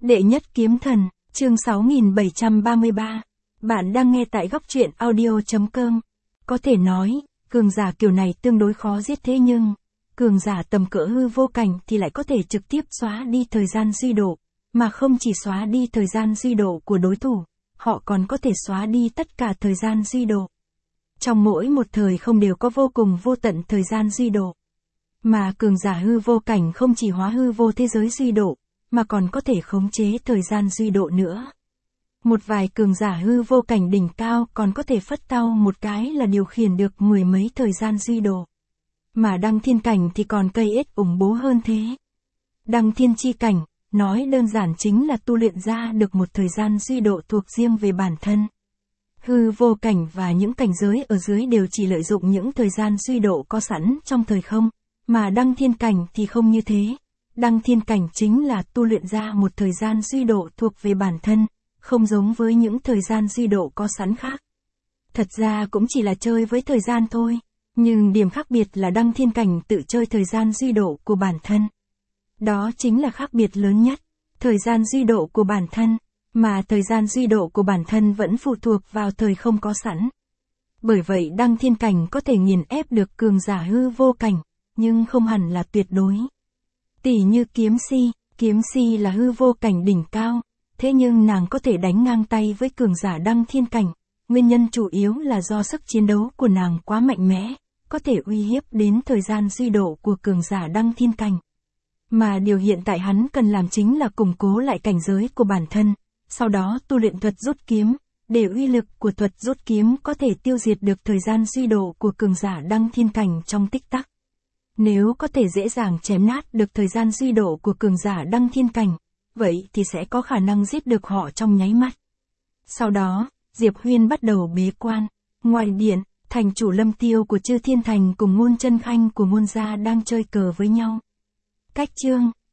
Đệ nhất kiếm thần, chương 6733. Bạn đang nghe tại góc truyện audio.com. Có thể nói, cường giả kiểu này tương đối khó giết thế nhưng, cường giả tầm cỡ hư vô cảnh thì lại có thể trực tiếp xóa đi thời gian duy độ, mà không chỉ xóa đi thời gian duy độ của đối thủ, họ còn có thể xóa đi tất cả thời gian duy độ. Trong mỗi một thời không đều có vô cùng vô tận thời gian duy độ. Mà cường giả hư vô cảnh không chỉ hóa hư vô thế giới duy độ, mà còn có thể khống chế thời gian duy độ nữa. Một vài cường giả hư vô cảnh đỉnh cao còn có thể phất tay một cái là điều khiển được mười mấy thời gian duy độ. Mà đăng thiên cảnh thì còn cây ít ủng bố hơn thế. Đăng thiên chi cảnh, nói đơn giản chính là tu luyện ra được một thời gian duy độ thuộc riêng về bản thân. Hư vô cảnh và những cảnh giới ở dưới đều chỉ lợi dụng những thời gian duy độ có sẵn trong thời không, mà đăng thiên cảnh thì không như thế. Đăng thiên cảnh chính là tu luyện ra một thời gian duy độ thuộc về bản thân, không giống với những thời gian duy độ có sẵn khác. Thật ra cũng chỉ là chơi với thời gian thôi, nhưng điểm khác biệt là đăng thiên cảnh tự chơi thời gian duy độ của bản thân. Đó chính là khác biệt lớn nhất, thời gian duy độ của bản thân, mà thời gian duy độ của bản thân vẫn phụ thuộc vào thời không có sẵn. Bởi vậy đăng thiên cảnh có thể nghiền ép được cường giả hư vô cảnh, nhưng không hẳn là tuyệt đối. Tỷ như kiếm si là hư vô cảnh đỉnh cao, thế nhưng nàng có thể đánh ngang tay với cường giả đăng thiên cảnh, nguyên nhân chủ yếu là do sức chiến đấu của nàng quá mạnh mẽ, có thể uy hiếp đến thời gian duy độ của cường giả đăng thiên cảnh. Mà điều hiện tại hắn cần làm chính là củng cố lại cảnh giới của bản thân, sau đó tu luyện thuật rút kiếm, để uy lực của thuật rút kiếm có thể tiêu diệt được thời gian duy độ của cường giả đăng thiên cảnh trong tích tắc. Nếu có thể dễ dàng chém nát được thời gian duy độ của cường giả đăng thiên cảnh, vậy thì sẽ có khả năng giết được họ trong nháy mắt. Sau đó, Diệp Huyên bắt đầu bế quan. Ngoài điện, thành chủ Lâm Tiêu của Chư Thiên Thành cùng Ngôn Chân Khanh của Ngôn gia đang chơi cờ với nhau. Cách chương,